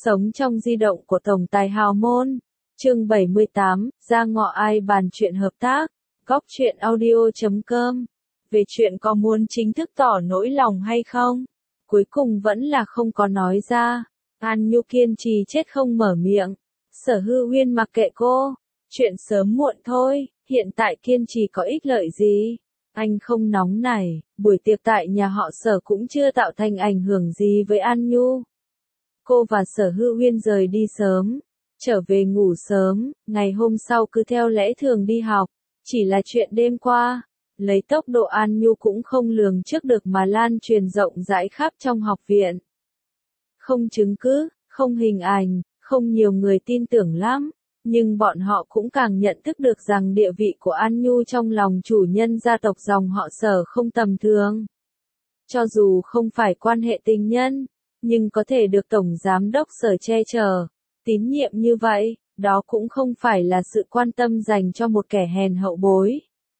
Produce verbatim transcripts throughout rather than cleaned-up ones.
Sống trong di động của tổng tài hào môn. Chương bảy mươi tám, ra ngọ ai bàn chuyện hợp tác. Góc truyện audio chấm com. Về chuyện có muốn chính thức tỏ nỗi lòng hay không? Cuối cùng vẫn là không có nói ra. An Nhu kiên trì chết không mở miệng. Sở Hư Uyên mặc kệ cô. Chuyện sớm muộn thôi, hiện tại kiên trì có ích lợi gì? Anh không nóng nảy, buổi tiệc tại nhà họ Sở cũng chưa tạo thành ảnh hưởng gì với An Nhu. Cô và Sở Hư Uyên rời đi sớm, trở về ngủ sớm, ngày hôm sau cứ theo lẽ thường đi học, chỉ là chuyện đêm qua, lấy tốc độ An Nhu cũng không lường trước được mà lan truyền rộng rãi khắp trong học viện. Không chứng cứ, không hình ảnh, không nhiều người tin tưởng lắm, nhưng bọn họ cũng càng nhận thức được rằng địa vị của An Nhu trong lòng chủ nhân gia tộc dòng họ Sở không tầm thường. Cho dù không phải quan hệ tình nhân, nhưng có thể được Tổng Giám đốc Sở che chở, tín nhiệm như vậy, đó cũng không phải là sự quan tâm dành cho một kẻ hèn hậu bối.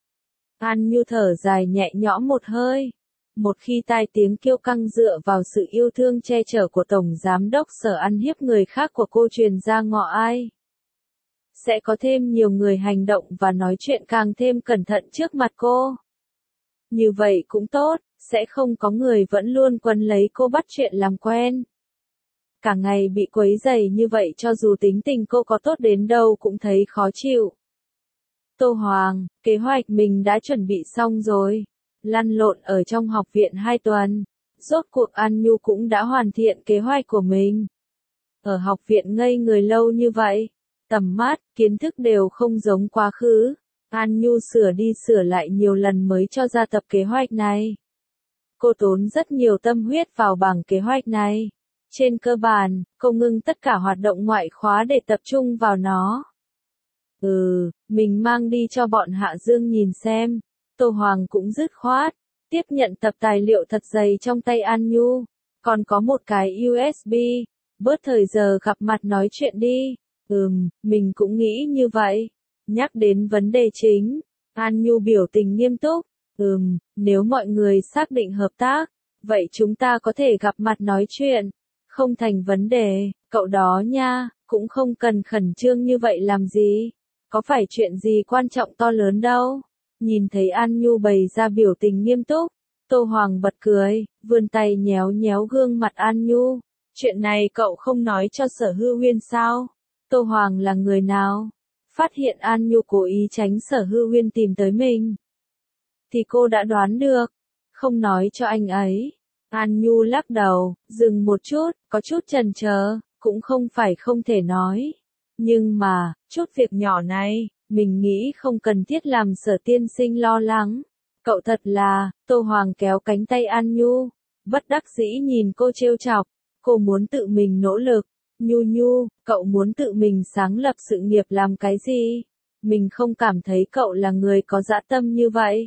An Nhu thở dài nhẹ nhõm một hơi. Một khi tai tiếng kiêu căng dựa vào sự yêu thương che chở của Tổng Giám đốc Sở ăn hiếp người khác của cô truyền ra ngọ ai, sẽ có thêm nhiều người hành động và nói chuyện càng thêm cẩn thận trước mặt cô. Như vậy cũng tốt, sẽ không có người vẫn luôn quấn lấy cô bắt chuyện làm quen. Cả ngày bị quấy rầy như vậy cho dù tính tình cô có tốt đến đâu cũng thấy khó chịu. Tô Hoàng, kế hoạch mình đã chuẩn bị xong rồi. Lăn lộn ở trong học viện hai tuần. Rốt cuộc An Nhu cũng đã hoàn thiện kế hoạch của mình. Ở học viện ngây người lâu như vậy, tầm mắt, kiến thức đều không giống quá khứ. An Nhu sửa đi sửa lại nhiều lần mới cho ra tập kế hoạch này. Cô tốn rất nhiều tâm huyết vào bảng kế hoạch này. Trên cơ bản, cô ngưng tất cả hoạt động ngoại khóa để tập trung vào nó. Ừ, mình mang đi cho bọn Hạ Dương nhìn xem. Tô Hoàng cũng dứt khoát, tiếp nhận tập tài liệu thật dày trong tay An Nhu. Còn có một cái u ét bê, bớt thời giờ gặp mặt nói chuyện đi. Ừm, mình cũng nghĩ như vậy. Nhắc đến vấn đề chính, An Nhu biểu tình nghiêm túc. Ừm, nếu mọi người xác định hợp tác, vậy chúng ta có thể gặp mặt nói chuyện. Không thành vấn đề, cậu đó nha, cũng không cần khẩn trương như vậy làm gì. Có phải chuyện gì quan trọng to lớn đâu. Nhìn thấy An Nhu bày ra biểu tình nghiêm túc, Tô Hoàng bật cười, vươn tay nhéo nhéo gương mặt An Nhu. Chuyện này cậu không nói cho Sở Hư Uyên sao? Tô Hoàng là người nào? Phát hiện An Nhu cố ý tránh Sở Hư Uyên tìm tới mình, thì cô đã đoán được, không nói cho anh ấy. An Nhu lắc đầu, dừng một chút, có chút chần chờ, cũng không phải không thể nói. Nhưng mà, chút việc nhỏ này, mình nghĩ không cần thiết làm Sở tiên sinh lo lắng. Cậu thật là, Tô Hoàng kéo cánh tay An Nhu, bất đắc dĩ nhìn cô trêu chọc, cô muốn tự mình nỗ lực. Nhu Nhu, cậu muốn tự mình sáng lập sự nghiệp làm cái gì? Mình không cảm thấy cậu là người có dã tâm như vậy.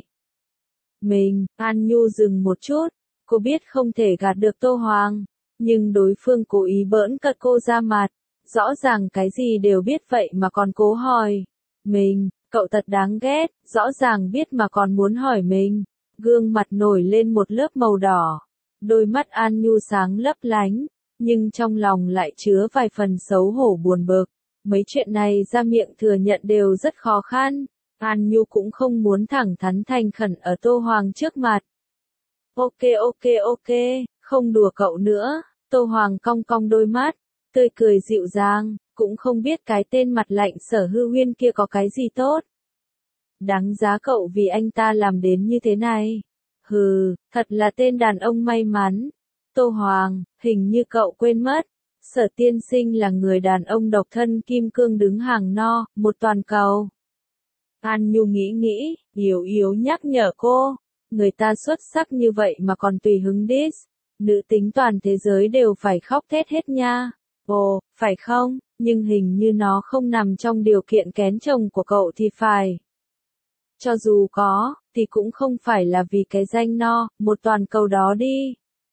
Mình, An Nhu dừng một chút, cô biết không thể gạt được Tô Hoàng, nhưng đối phương cố ý bỡn cợt cô ra mặt, rõ ràng cái gì đều biết vậy mà còn cố hỏi. Mình, cậu thật đáng ghét, rõ ràng biết mà còn muốn hỏi mình. Gương mặt nổi lên một lớp màu đỏ, đôi mắt An Nhu sáng lấp lánh, nhưng trong lòng lại chứa vài phần xấu hổ buồn bực. Mấy chuyện này ra miệng thừa nhận đều rất khó khăn. An Nhu cũng không muốn thẳng thắn thành khẩn ở Tô Hoàng trước mặt. Ok ok ok, không đùa cậu nữa. Tô Hoàng cong cong đôi mắt, tươi cười dịu dàng, cũng không biết cái tên mặt lạnh Sở Hư Uyên kia có cái gì tốt. Đáng giá cậu vì anh ta làm đến như thế này. Hừ, thật là tên đàn ông may mắn. Tô Hoàng, hình như cậu quên mất. Sở tiên sinh là người đàn ông độc thân kim cương đứng hàng no, một toàn cầu. An Nhu nghĩ nghĩ, yếu yếu nhắc nhở cô. Người ta xuất sắc như vậy mà còn tùy hứng diss. Nữ tính toàn thế giới đều phải khóc thét hết nha. Ồ, phải không, nhưng hình như nó không nằm trong điều kiện kén chồng của cậu thì phải. Cho dù có, thì cũng không phải là vì cái danh no, một toàn cầu đó đi.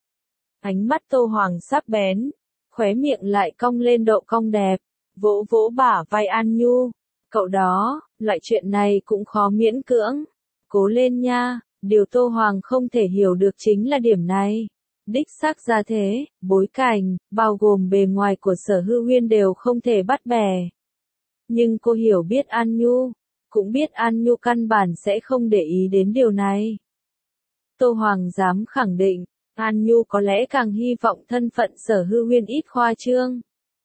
Ánh mắt Tô Hoàng sắc bén, khóe miệng lại cong lên độ cong đẹp, vỗ vỗ bả vai An Nhu. Cậu đó, loại chuyện này cũng khó miễn cưỡng. Cố lên nha, điều Tô Hoàng không thể hiểu được chính là điểm này. Đích xác ra thế, bối cảnh, bao gồm bề ngoài của Sở Hữu Uyên đều không thể bắt bẻ. Nhưng cô hiểu biết An Nhu, cũng biết An Nhu căn bản sẽ không để ý đến điều này. Tô Hoàng dám khẳng định, An Nhu có lẽ càng hy vọng thân phận Sở Hữu Uyên ít khoa trương.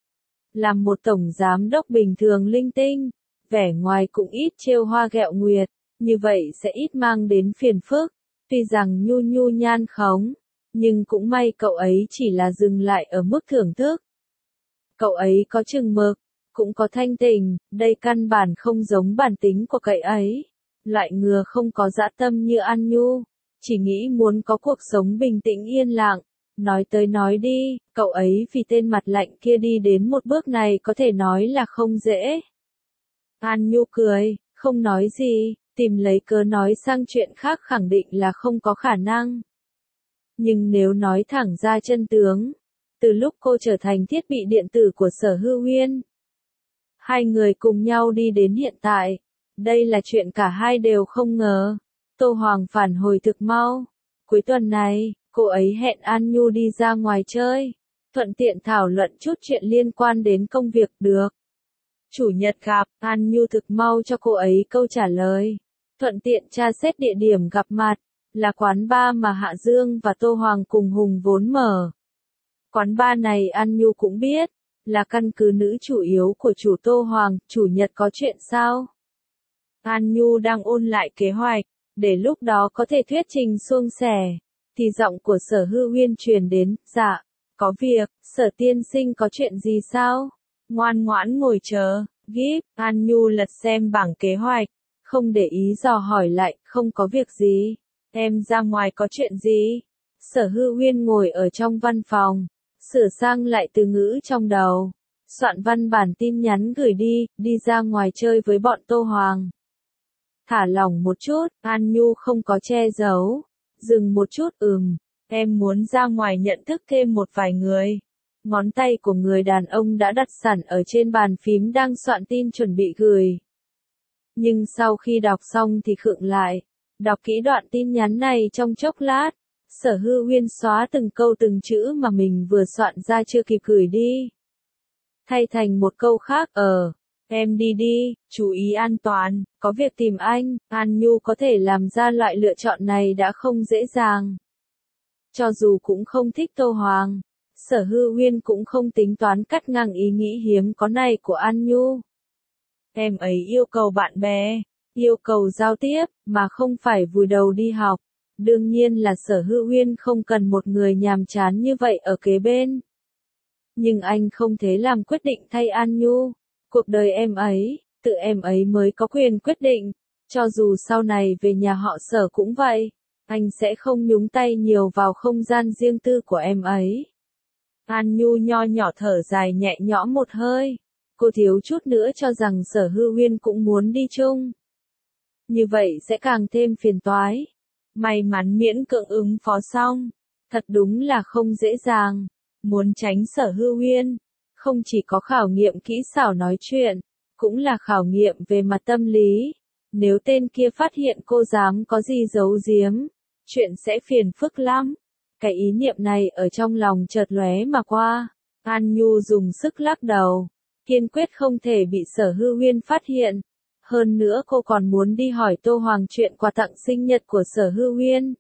Làm một tổng giám đốc bình thường linh tinh, vẻ ngoài cũng ít trêu hoa ghẹo nguyệt, như vậy sẽ ít mang đến phiền phức. Tuy rằng Nhu Nhu nhan khống, nhưng cũng may cậu ấy chỉ là dừng lại ở mức thưởng thức. Cậu ấy có chừng mực, cũng có thanh tình, đây căn bản không giống bản tính của cậu ấy. Loại ngừa không có dã tâm như An Nhu, chỉ nghĩ muốn có cuộc sống bình tĩnh yên lặng. Nói tới nói đi, cậu ấy vì tên mặt lạnh kia đi đến một bước này có thể nói là không dễ. An Nhu cười, không nói gì, tìm lấy cớ nói sang chuyện khác khẳng định là không có khả năng. Nhưng nếu nói thẳng ra chân tướng, từ lúc cô trở thành thiết bị điện tử của Sở Hữu Uyên, hai người cùng nhau đi đến hiện tại, đây là chuyện cả hai đều không ngờ. Tô Hoàng phản hồi thực mau. Cuối tuần này, cô ấy hẹn An Nhu đi ra ngoài chơi, thuận tiện thảo luận chút chuyện liên quan đến công việc được. Chủ nhật gặp, An Nhu thực mau cho cô ấy câu trả lời. Thuận tiện tra xét địa điểm gặp mặt, là quán bar mà Hạ Dương và Tô Hoàng cùng hùng vốn mở. Quán bar này An Nhu cũng biết, là căn cứ nữ chủ yếu của chủ Tô Hoàng, chủ nhật có chuyện sao? An Nhu đang ôn lại kế hoạch, để lúc đó có thể thuyết trình suôn sẻ, thì giọng của Sở Hữu Uyên truyền đến, dạ, có việc, Sở tiên sinh có chuyện gì sao? Ngoan ngoãn ngồi chờ, gíp, An Nhu lật xem bảng kế hoạch, không để ý dò hỏi lại, không có việc gì, em ra ngoài có chuyện gì? Sở Hữu Uyên ngồi ở trong văn phòng, sửa sang lại từ ngữ trong đầu, soạn văn bản tin nhắn gửi đi, đi ra ngoài chơi với bọn Tô Hoàng. Thả lỏng một chút, An Nhu không có che giấu, dừng một chút, ừm, em muốn ra ngoài nhận thức thêm một vài người. Ngón tay của người đàn ông đã đặt sẵn ở trên bàn phím đang soạn tin chuẩn bị gửi. Nhưng sau khi đọc xong thì khựng lại, đọc kỹ đoạn tin nhắn này trong chốc lát, Sở Hữu Uyên xóa từng câu từng chữ mà mình vừa soạn ra chưa kịp gửi đi. Thay thành một câu khác, ờ, em đi đi, chú ý an toàn, có việc tìm anh. An Nhu có thể làm ra loại lựa chọn này đã không dễ dàng. Cho dù cũng không thích Tô Hoàng, Sở Hữu Uyên cũng không tính toán cắt ngang ý nghĩ hiếm có này của An Nhu. Em ấy yêu cầu bạn bè, yêu cầu giao tiếp, mà không phải vùi đầu đi học. Đương nhiên là Sở Hữu Uyên không cần một người nhàm chán như vậy ở kế bên. Nhưng anh không thể làm quyết định thay An Nhu. Cuộc đời em ấy, tự em ấy mới có quyền quyết định. Cho dù sau này về nhà họ Sở cũng vậy, anh sẽ không nhúng tay nhiều vào không gian riêng tư của em ấy. An Nhu nho nhỏ thở dài nhẹ nhõm một hơi. Cô thiếu chút nữa cho rằng Sở Hữu Uyên cũng muốn đi chung. Như vậy sẽ càng thêm phiền toái. May mắn miễn cưỡng ứng phó xong. Thật đúng là không dễ dàng. Muốn tránh Sở Hữu Uyên, không chỉ có khảo nghiệm kỹ xảo nói chuyện, cũng là khảo nghiệm về mặt tâm lý. Nếu tên kia phát hiện cô dám có gì giấu giếm, chuyện sẽ phiền phức lắm. Cái ý niệm này ở trong lòng chợt lóe mà qua. An Nhu dùng sức lắc đầu, kiên quyết không thể bị Sở Hữu Uyên phát hiện. Hơn nữa cô còn muốn đi hỏi Tô Hoàng chuyện quà tặng sinh nhật của Sở Hữu Uyên.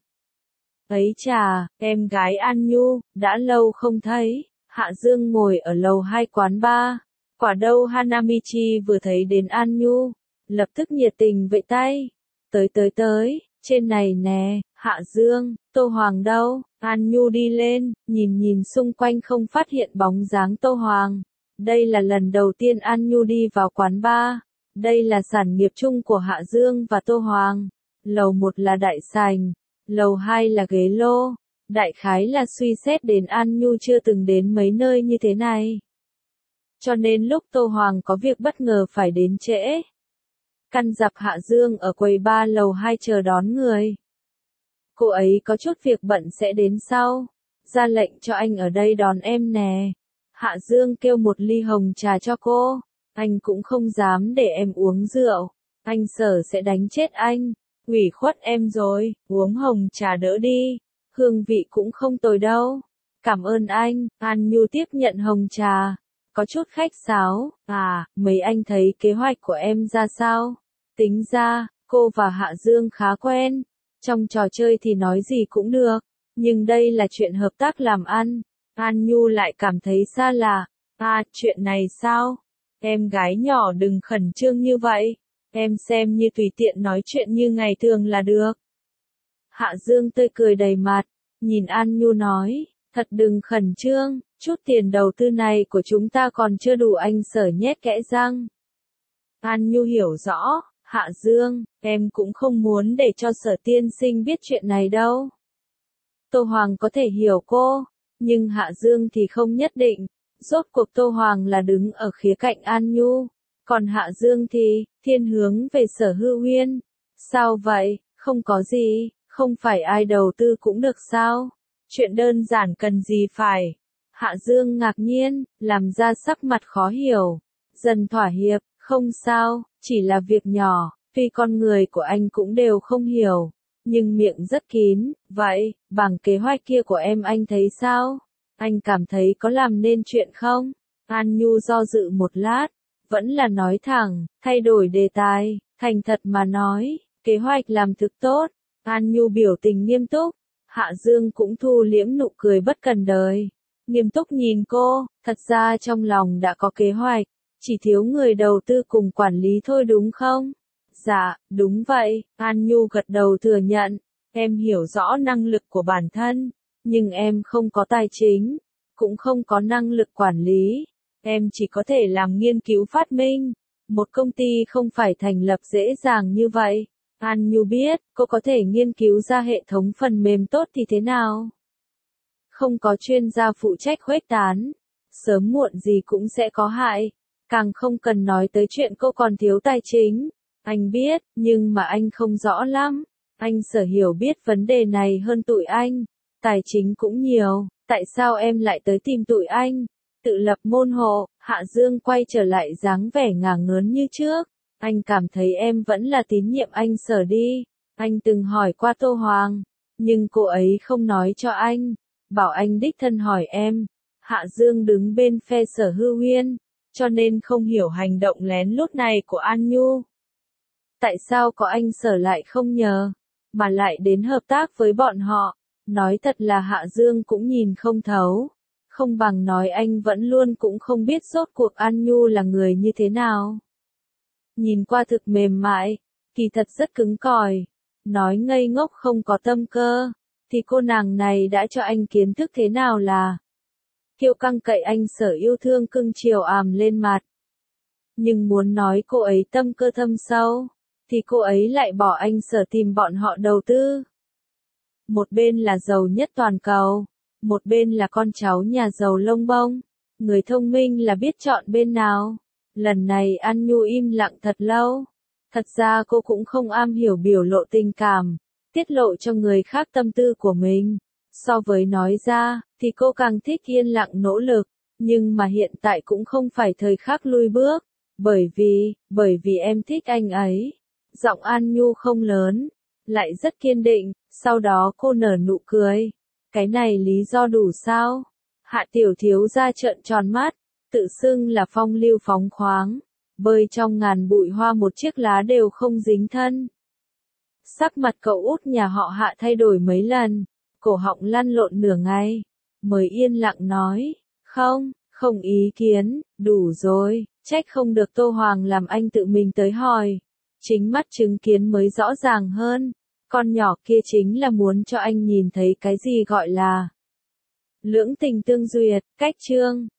Ấy chà, em gái An Nhu, đã lâu không thấy. Hạ Dương ngồi ở lầu hai quán bar. Quả đâu Hanamichi vừa thấy đến An Nhu, lập tức nhiệt tình vẫy tay. Tới tới tới, trên này nè, Hạ Dương, Tô Hoàng đâu? An Nhu đi lên, nhìn nhìn xung quanh không phát hiện bóng dáng Tô Hoàng. Đây là lần đầu tiên An Nhu đi vào quán bar. Đây là sản nghiệp chung của Hạ Dương và Tô Hoàng. Lầu một là đại sảnh, lầu hai là ghế lô. Đại khái là suy xét đến An Nhu chưa từng đến mấy nơi như thế này. Cho nên lúc Tô Hoàng có việc bất ngờ phải đến trễ. Căn dặn Hạ Dương ở quầy bar lầu hai chờ đón người. Cô ấy có chút việc bận sẽ đến sau. Ra lệnh cho anh ở đây đón em nè. Hạ Dương kêu một ly hồng trà cho cô. Anh cũng không dám để em uống rượu. Anh sợ sẽ đánh chết anh. Ủy khuất em rồi, uống hồng trà đỡ đi. hương vị cũng không tồi đâu. Cảm ơn anh, An Nhu tiếp nhận hồng trà, có chút khách sáo, à, mấy anh thấy kế hoạch của em ra sao? Tính ra, cô và Hạ Dương khá quen, trong trò chơi thì nói gì cũng được, nhưng đây là chuyện hợp tác làm ăn. An Nhu lại cảm thấy xa lạ, à, chuyện này sao? Em gái nhỏ đừng khẩn trương như vậy, em xem như tùy tiện nói chuyện như ngày thường là được. Hạ Dương tươi cười đầy mặt, nhìn An Nhu nói, thật đừng khẩn trương, chút tiền đầu tư này của chúng ta còn chưa đủ anh Sở nhét kẽ răng. An Nhu hiểu rõ, Hạ Dương, em cũng không muốn để cho Sở tiên sinh biết chuyện này đâu. Tô Hoàng có thể hiểu cô, nhưng Hạ Dương thì không nhất định, rốt cuộc Tô Hoàng là đứng ở khía cạnh An Nhu, còn Hạ Dương thì, thiên hướng về Sở Hư Huyên. Sao vậy, không có gì, không phải ai đầu tư cũng được sao? Chuyện đơn giản cần gì phải? Hạ Dương ngạc nhiên, làm ra sắc mặt khó hiểu, dần thỏa hiệp, không sao, chỉ là việc nhỏ, tuy con người của anh cũng đều không hiểu, nhưng miệng rất kín, vậy, bảng kế hoạch kia của em anh thấy sao? Anh cảm thấy có làm nên chuyện không? An Nhu do dự một lát, vẫn là nói thẳng, thay đổi đề tài, thành thật mà nói, kế hoạch làm thực tốt. An Nhu biểu tình nghiêm túc, Hạ Dương cũng thu liễm nụ cười bất cần đời, nghiêm túc nhìn cô, thật ra trong lòng đã có kế hoạch, chỉ thiếu người đầu tư cùng quản lý thôi đúng không? Dạ, đúng vậy, An Nhu gật đầu thừa nhận, em hiểu rõ năng lực của bản thân, nhưng em không có tài chính, cũng không có năng lực quản lý, em chỉ có thể làm nghiên cứu phát minh, một công ty không phải thành lập dễ dàng như vậy. An Nhu biết, cô có thể nghiên cứu ra hệ thống phần mềm tốt thì thế nào? Không có chuyên gia phụ trách khuếch tán, sớm muộn gì cũng sẽ có hại, càng không cần nói tới chuyện cô còn thiếu tài chính. Anh biết, nhưng mà anh không rõ lắm, anh Sở hiểu biết vấn đề này hơn tụi anh, tài chính cũng nhiều, tại sao em lại tới tìm tụi anh? Tự lập môn hộ, Hạ Dương quay trở lại dáng vẻ ngả ngớn như trước. Anh cảm thấy em vẫn là tín nhiệm anh Sở đi, anh từng hỏi qua Tô Hoàng, nhưng cô ấy không nói cho anh, bảo anh đích thân hỏi em. Hạ Dương đứng bên phe Sở Hư Huyên, cho nên không hiểu hành động lén lút này của An Nhu. Tại sao có anh Sở lại không nhờ, mà lại đến hợp tác với bọn họ, nói thật là Hạ Dương cũng nhìn không thấu, không bằng nói anh vẫn luôn cũng không biết rốt cuộc An Nhu là người như thế nào. Nhìn qua thực mềm mại, kỳ thật rất cứng cỏi, nói ngây ngốc không có tâm cơ, thì cô nàng này đã cho anh kiến thức thế nào là kiêu căng cậy anh Sở yêu thương cưng chiều àm lên mặt. Nhưng muốn nói cô ấy tâm cơ thâm sâu, thì cô ấy lại bỏ anh Sở tìm bọn họ đầu tư. Một bên là giàu nhất toàn cầu, một bên là con cháu nhà giàu lông bông, người thông minh là biết chọn bên nào. Lần này An Nhu im lặng thật lâu. Thật ra cô cũng không am hiểu biểu lộ tình cảm, tiết lộ cho người khác tâm tư của mình. So với nói ra, thì cô càng thích yên lặng nỗ lực, nhưng mà hiện tại cũng không phải thời khắc lui bước, bởi vì, bởi vì em thích anh ấy. Giọng An Nhu không lớn, lại rất kiên định, sau đó cô nở nụ cười. Cái này lý do đủ sao? Hạ tiểu thiếu gia trợn tròn mắt, tự xưng là phong lưu phóng khoáng, bơi trong ngàn bụi hoa một chiếc lá đều không dính thân. Sắc mặt cậu út nhà họ Hạ thay đổi mấy lần, cổ họng lăn lộn nửa ngày, mới yên lặng nói, không, không ý kiến, đủ rồi, trách không được Tô Hoàng làm anh tự mình tới hỏi. Chính mắt chứng kiến mới rõ ràng hơn, con nhỏ kia chính là muốn cho anh nhìn thấy cái gì gọi là lưỡng tình tương duyệt, cách chương.